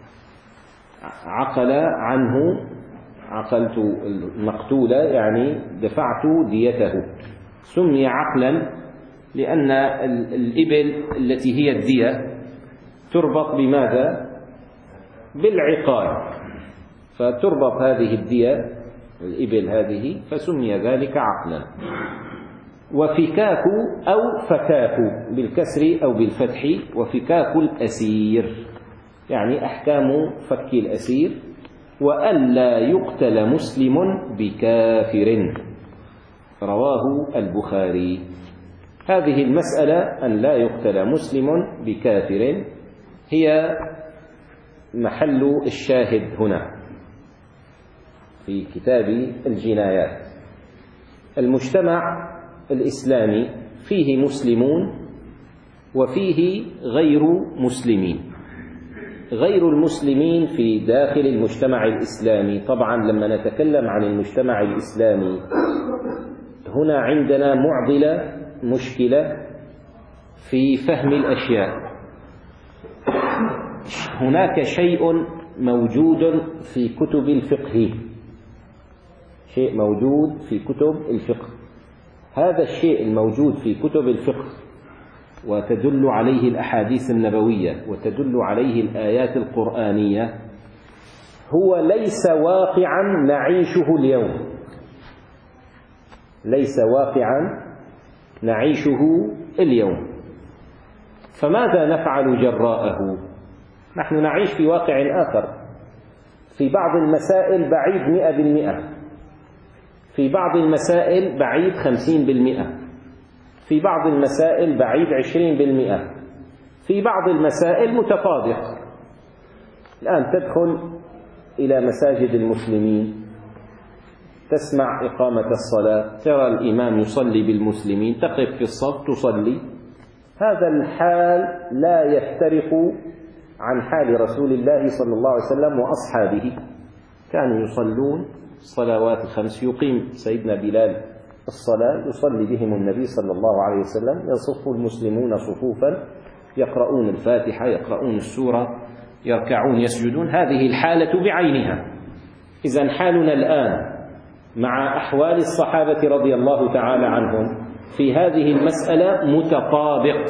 عقل عنه، عقلت المقتول يعني دفعت ديته. سمي عقلا لأن الإبل التي هي الدية تربط بماذا؟ بالعقال، فتربط هذه الدية الإبل هذه، فسمي ذلك عقلا. وفكاك أو فكاك بالكسر أو بالفتح، وفكاك الأسير يعني أحكام فك الأسير. وألا يقتل مسلم بكافر، رواه البخاري. هذه المسألة أن لا يقتل مسلم بكافر هي محل الشاهد هنا في كتاب الجنايات. المجتمع الإسلامي فيه مسلمون وفيه غير مسلمين. غير المسلمين في داخل المجتمع الإسلامي، طبعا لما نتكلم عن المجتمع الإسلامي هنا عندنا معضلة، مشكلة في فهم الأشياء. هناك شيء موجود في كتب الفقه، شيء موجود في كتب الفقه. هذا الشيء الموجود في كتب الفقه وتدل عليه الأحاديث النبوية وتدل عليه الآيات القرآنية هو ليس واقعا نعيشه اليوم. ليس واقعا نعيشه اليوم. فماذا نفعل جراءه؟ نحن نعيش في واقع آخر، في بعض المسائل بعيد مئة بالمئة، في بعض المسائل بعيد خمسين بالمئة، في بعض المسائل بعيد عشرين بالمئة، في بعض المسائل متطابق. الآن تدخل إلى مساجد المسلمين، تسمع إقامة الصلاة، ترى الإمام يصلي بالمسلمين، تقف في الصف تصلي. هذا الحال لا يفترق عن حال رسول الله صلى الله عليه وسلم وأصحابه. كانوا يصلون الصلوات الخمس، يقيم سيدنا بلال الصلاة، يصلي بهم النبي صلى الله عليه وسلم، يصف المسلمون صفوفا، يقرؤون الفاتحة، يقرؤون السورة، يركعون يسجدون. هذه الحالة بعينها. إذن حالنا الآن مع أحوال الصحابة رضي الله تعالى عنهم في هذه المسألة متطابق.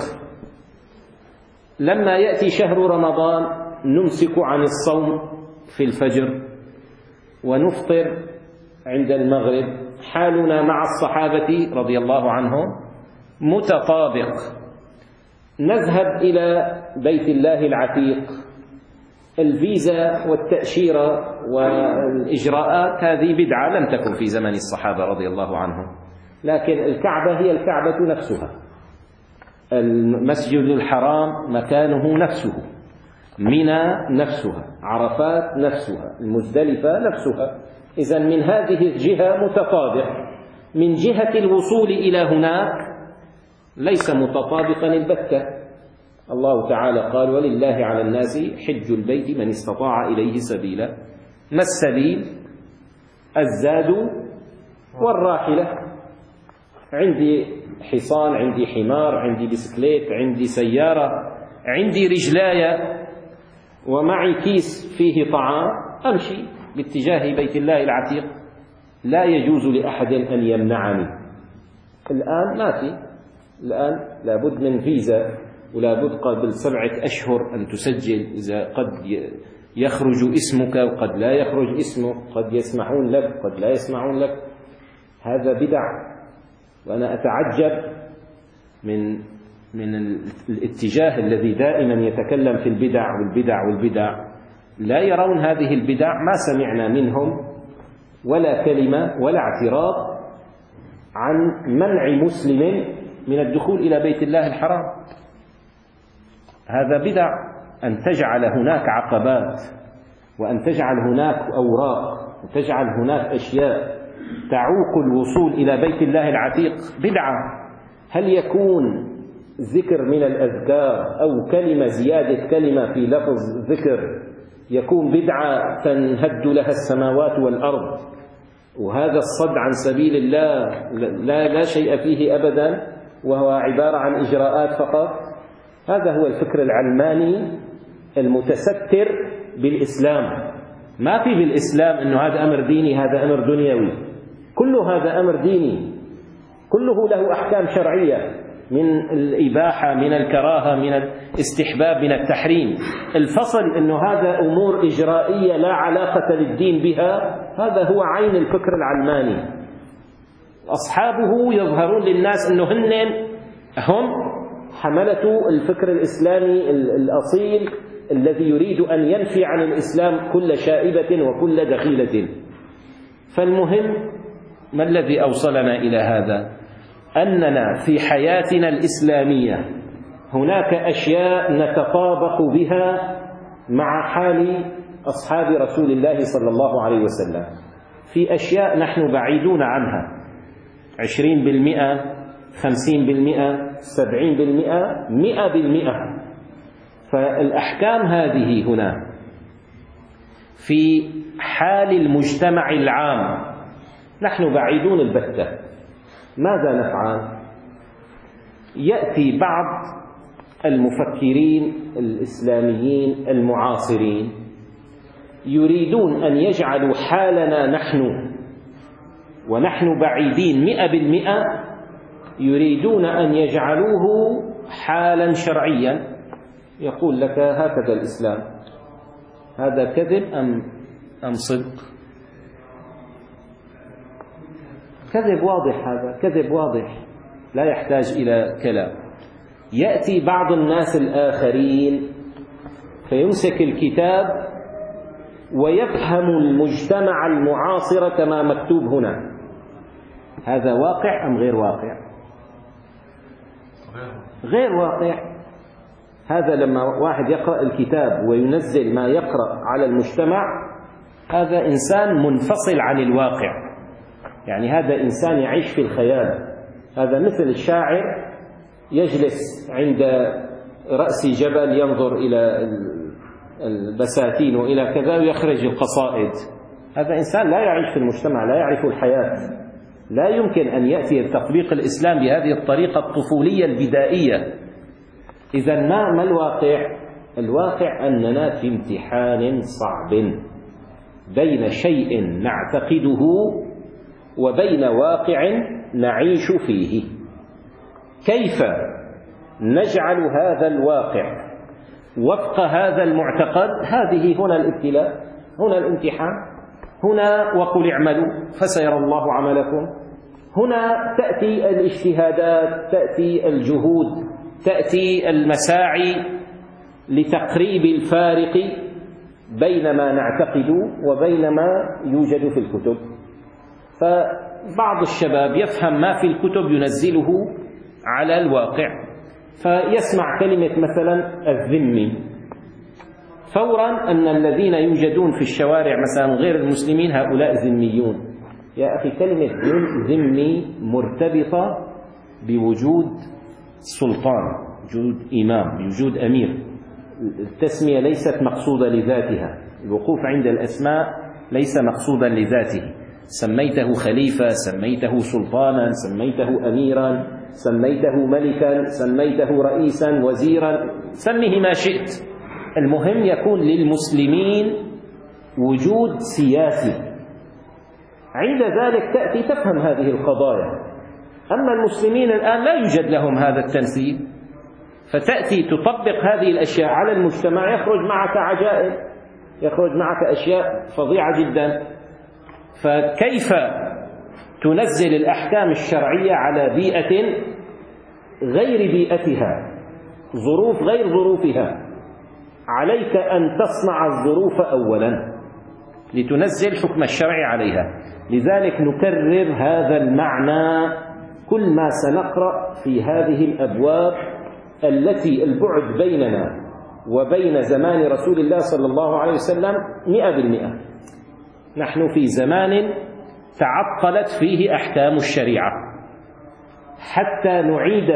لما يأتي شهر رمضان نمسك عن الصوم في الفجر ونفطر عند المغرب. حالنا مع الصحابة رضي الله عنهم متطابق. نذهب إلى بيت الله العتيق، الفيزا والتأشيرة والإجراءات هذه بدعة لم تكن في زمن الصحابة رضي الله عنهم، لكن الكعبة هي الكعبة نفسها، المسجد الحرام مكانه نفسه، منى نفسها، عرفات نفسها، المزدلفة نفسها. إذن من هذه الجهة متطابق. من جهة الوصول إلى هناك ليس متطابقا البتة. الله تعالى قال: ولله على الناس حج البيت من استطاع إليه سبيلا. ما السبيل؟ الزاد والراحلة. عندي حصان، عندي حمار، عندي بسكليت، عندي سيارة، عندي رجلاية، ومعي كيس فيه طعام، أمشي باتجاه بيت الله العتيق، لا يجوز لأحد أن يمنعني. الآن ما في، الآن لابد من فيزا، ولابد قبل سبعة أشهر أن تسجل، إذا قد يخرج اسمك وقد لا يخرج اسمك، قد يسمحون لك قد لا يسمحون لك. هذا بدع. وأنا أتعجب من من الاتجاه الذي دائما يتكلم في البدع والبدع والبدع، لا يرون هذه البدع. ما سمعنا منهم ولا كلمة ولا اعتراض عن منع مسلم من الدخول إلى بيت الله الحرام. هذا بدع، أن تجعل هناك عقبات، وأن تجعل هناك أوراق، وتجعل هناك أشياء تعوق الوصول إلى بيت الله العتيق، بدعة. هل يكون ذكر من الأذكار أو كلمة زيادة كلمة في لفظ ذكر يكون بدعة تنهد لها السماوات والأرض، وهذا الصد عن سبيل الله لا, لا شيء فيه أبدا، وهو عبارة عن إجراءات فقط؟ هذا هو الفكر العلماني المتستر بالإسلام. ما في بالإسلام أنه هذا أمر ديني، هذا أمر دنيوي. كل هذا أمر ديني، كله له أحكام شرعية، من الإباحة، من الكراهة، من الاستحباب، من التحريم. الفصل أنه هذا أمور إجرائية لا علاقة للدين بها، هذا هو عين الفكر العلماني. أصحابه يظهرون للناس أنه هن هم حملة الفكر الإسلامي الأصيل الذي يريد أن ينفي عن الإسلام كل شائبة وكل دخيلة. فالمهم، ما الذي أوصلنا إلى هذا؟ أننا في حياتنا الإسلامية هناك أشياء نتطابق بها مع حال أصحاب رسول الله صلى الله عليه وسلم. في أشياء نحن بعيدون عنها، عشرين بالمئة، خمسين بالمئة، سبعين بالمئة، مئة بالمئة. فالأحكام هذه هنا في حال المجتمع العام نحن بعيدون البتة. ماذا نفعل؟ يأتي بعض المفكرين الإسلاميين المعاصرين يريدون أن يجعلوا حالنا نحن ونحن بعيدين مئة بالمئة، يريدون أن يجعلوه حالا شرعيا. يقول لك هكذا الإسلام. هذا كذب أم أم صدق؟ كذب واضح، هذا كذب واضح لا يحتاج إلى كلام. يأتي بعض الناس الآخرين فيمسك الكتاب ويفهم المجتمع المعاصر كما مكتوب هنا. هذا واقع أم غير واقع؟ غير واقع. هذا لما واحد يقرأ الكتاب وينزل ما يقرأ على المجتمع، هذا إنسان منفصل عن الواقع، يعني هذا إنسان يعيش في الخيال. هذا مثل الشاعر يجلس عند رأس جبل ينظر إلى البساتين وإلى كذا ويخرج القصائد. هذا إنسان لا يعيش في المجتمع، لا يعرف الحياة. لا يمكن أن يأتي تطبيق الإسلام بهذه الطريقة الطفولية البدائية. إذا ما ما الواقع؟ الواقع أننا في امتحان صعب بين شيء نعتقده وبين واقع نعيش فيه. كيف نجعل هذا الواقع وفق هذا المعتقد؟ هذه هنا الابتلاء، هنا الامتحان. هنا وقل اعملوا فسيرى الله عملكم. هنا تأتي الاجتهادات، تأتي الجهود، تأتي المساعي لتقريب الفارق بين ما نعتقد وبين ما يوجد في الكتب. فبعض الشباب يفهم ما في الكتب ينزله على الواقع، فيسمع كلمة مثلا الذمي، فورا أن الذين يوجدون في الشوارع مثلا غير المسلمين هؤلاء ذميون. يا أخي كلمة ذمي مرتبطة بوجود سلطان، وجود إمام، بوجود أمير. التسمية ليست مقصودة لذاتها، الوقوف عند الأسماء ليس مقصودا لذاته. سميته خليفة، سميته سلطانا، سميته أميرا، سميته ملكا، سميته رئيسا، وزيرا، سميه ما شئت، المهم يكون للمسلمين وجود سياسي. عند ذلك تأتي تفهم هذه القضايا. أما المسلمين الآن لا يوجد لهم هذا التنسيق، فتأتي تطبق هذه الأشياء على المجتمع، يخرج معك عجائب، يخرج معك أشياء فظيعة جدا. فكيف تنزل الأحكام الشرعية على بيئة غير بيئتها، ظروف غير ظروفها؟ عليك أن تصنع الظروف أولا لتنزل حكم الشرع عليها. لذلك نكرر هذا المعنى كل ما سنقرأ في هذه الأبواب التي البعد بيننا وبين زمان رسول الله صلى الله عليه وسلم مئة بالمئة. نحن في زمان تعطلت فيه أحكام الشريعة، حتى نعيد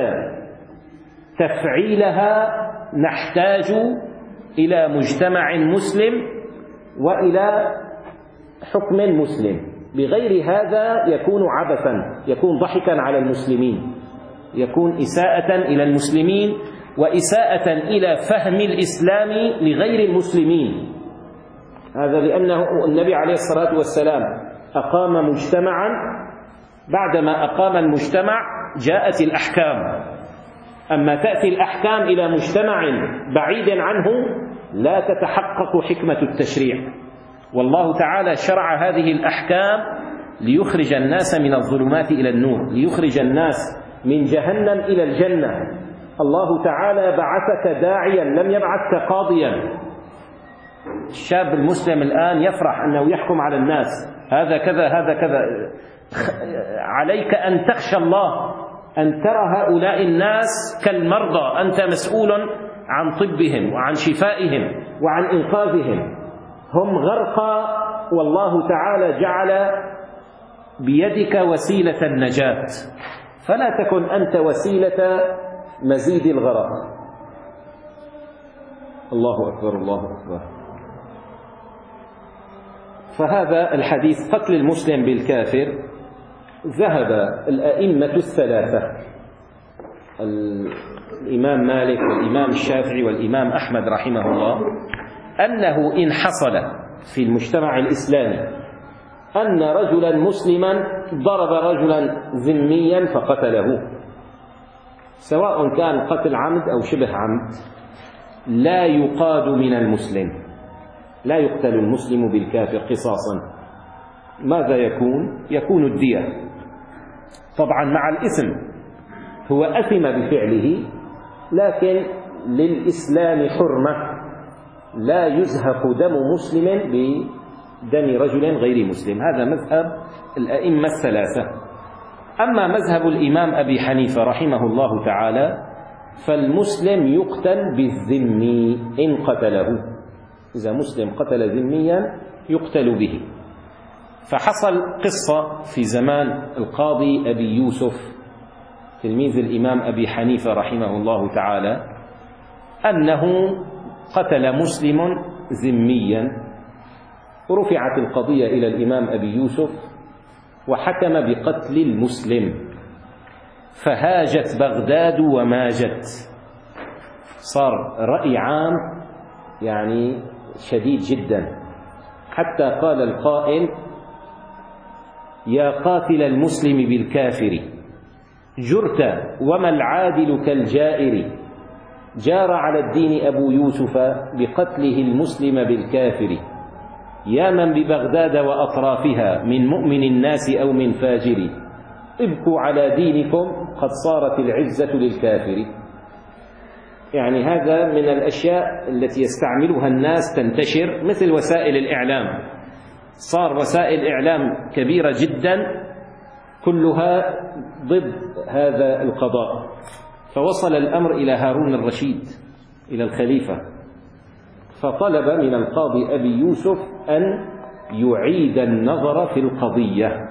تفعيلها نحتاج إلى مجتمع مسلم وإلى حكم مسلم. بغير هذا يكون عبثا، يكون ضحكا على المسلمين، يكون إساءة إلى المسلمين وإساءة إلى فهم الإسلام لغير المسلمين. هذا لأنه النبي عليه الصلاة والسلام أقام مجتمعا، بعدما أقام المجتمع جاءت الأحكام. أما تأتي الأحكام إلى مجتمع بعيد عنه لا تتحقق حكمة التشريع. والله تعالى شرع هذه الأحكام ليخرج الناس من الظلمات إلى النور، ليخرج الناس من جهنم إلى الجنة. الله تعالى بعثك داعيا، لم يبعثك قاضيا. الشاب المسلم الآن يفرح أنه يحكم على الناس، هذا كذا هذا كذا. عليك أن تخشى الله، أن ترى هؤلاء الناس كالمرضى، أنت مسؤول عن طبهم وعن شفائهم وعن إنقاذهم. هم غرقى، والله تعالى جعل بيدك وسيلة النجاة، فلا تكن أنت وسيلة مزيد الغرق. الله أكبر الله أكبر. فهذا الحديث قتل المسلم بالكافر، ذهب الأئمة الثلاثة، الإمام مالك والإمام الشافعي والإمام أحمد رحمه الله، أنه إن حصل في المجتمع الإسلامي أن رجلا مسلما ضرب رجلا ذميا فقتله، سواء كان قتل عمد أو شبه عمد، لا يقاد من المسلم، لا يقتل المسلم بالكافر قصاصا. ماذا يكون؟ يكون الدية، طبعا مع الإثم، هو أثم بفعله، لكن للإسلام حرمة، لا يزهق دم مسلم بدم رجل غير مسلم. هذا مذهب الأئمة الثلاثة. أما مذهب الإمام أبي حنيفة رحمه الله تعالى فالمسلم يقتل بالذمي إن قتله، إذا مسلم قتل ذميا يقتل به. فحصل قصة في زمان القاضي أبي يوسف تلميذ الإمام أبي حنيفة رحمه الله تعالى، أنه قتل مسلم ذميا، ورفعت القضية إلى الإمام أبي يوسف وحكم بقتل المسلم، فهاجت بغداد وماجت، صار رأي عام يعني شديد جدا، حتى قال القائل: يا قاتل المسلم بالكافر جرت وما العادل كالجائر، جار على الدين أبو يوسف بقتله المسلم بالكافر، يا من ببغداد وأطرافها من مؤمن الناس أو من فاجر، ابكوا على دينكم قد صارت العزة للكافر. يعني هذا من الأشياء التي يستعملها الناس تنتشر، مثل وسائل الإعلام، صار وسائل إعلام كبيرة جدا كلها ضد هذا القضاء. فوصل الأمر إلى هارون الرشيد، إلى الخليفة، فطلب من القاضي أبي يوسف أن يعيد النظر في القضية،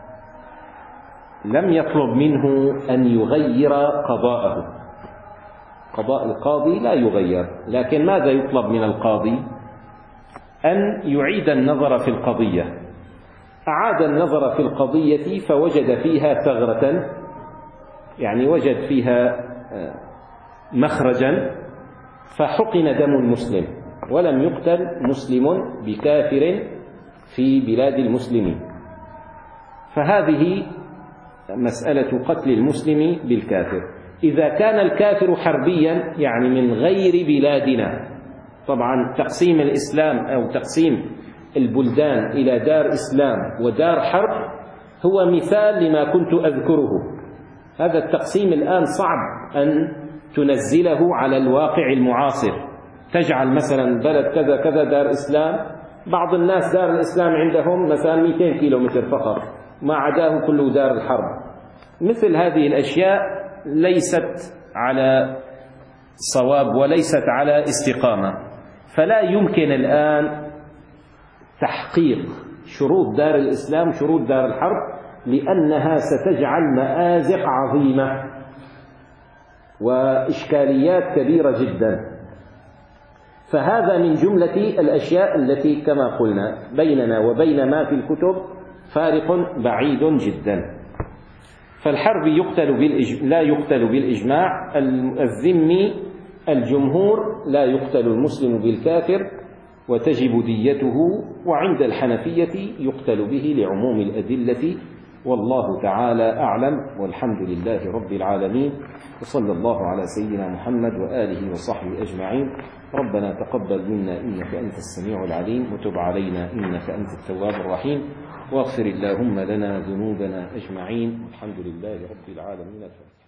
لم يطلب منه أن يغير قضاءه، قضاء القاضي لا يغير، لكن ماذا يطلب من القاضي؟ أن يعيد النظر في القضية. أعاد النظر في القضية فوجد فيها ثغرة، يعني وجد فيها مخرجا، فحقن دم المسلم ولم يقتل مسلم بكافر في بلاد المسلمين. فهذه مسألة قتل المسلم بالكافر. إذا كان الكافر حربيا يعني من غير بلادنا، طبعا تقسيم الإسلام أو تقسيم البلدان إلى دار إسلام ودار حرب هو مثال لما كنت أذكره. هذا التقسيم الآن صعب أن تنزله على الواقع المعاصر، تجعل مثلا بلد كذا كذا دار إسلام، بعض الناس دار الإسلام عندهم مثلا مئتين كيلو متر فقط، ما عداه كله دار الحرب. مثل هذه الأشياء ليست على صواب وليست على استقامة، فلا يمكن الآن تحقيق شروط دار الإسلام شروط دار الحرب، لأنها ستجعل مآزق عظيمة وإشكاليات كبيرة جدا. فهذا من جملة الأشياء التي كما قلنا بيننا وبين ما في الكتب فارق بعيد جدا. فالحرب يقتل بالإج... لا يقتل بالإجماع، الذمي الجمهور لا يقتل المسلم بالكافر وتجب ديته، وعند الحنفية يقتل به لعموم الأدلة. والله تعالى أعلم، والحمد لله رب العالمين، وصلى الله على سيدنا محمد وآله وصحبه أجمعين. ربنا تقبل منا إنك أنت السميع العليم، وتب علينا إنك أنت التواب الرحيم، واغفر اللهم لنا ذنوبنا أجمعين. الحمد لله رب العالمين.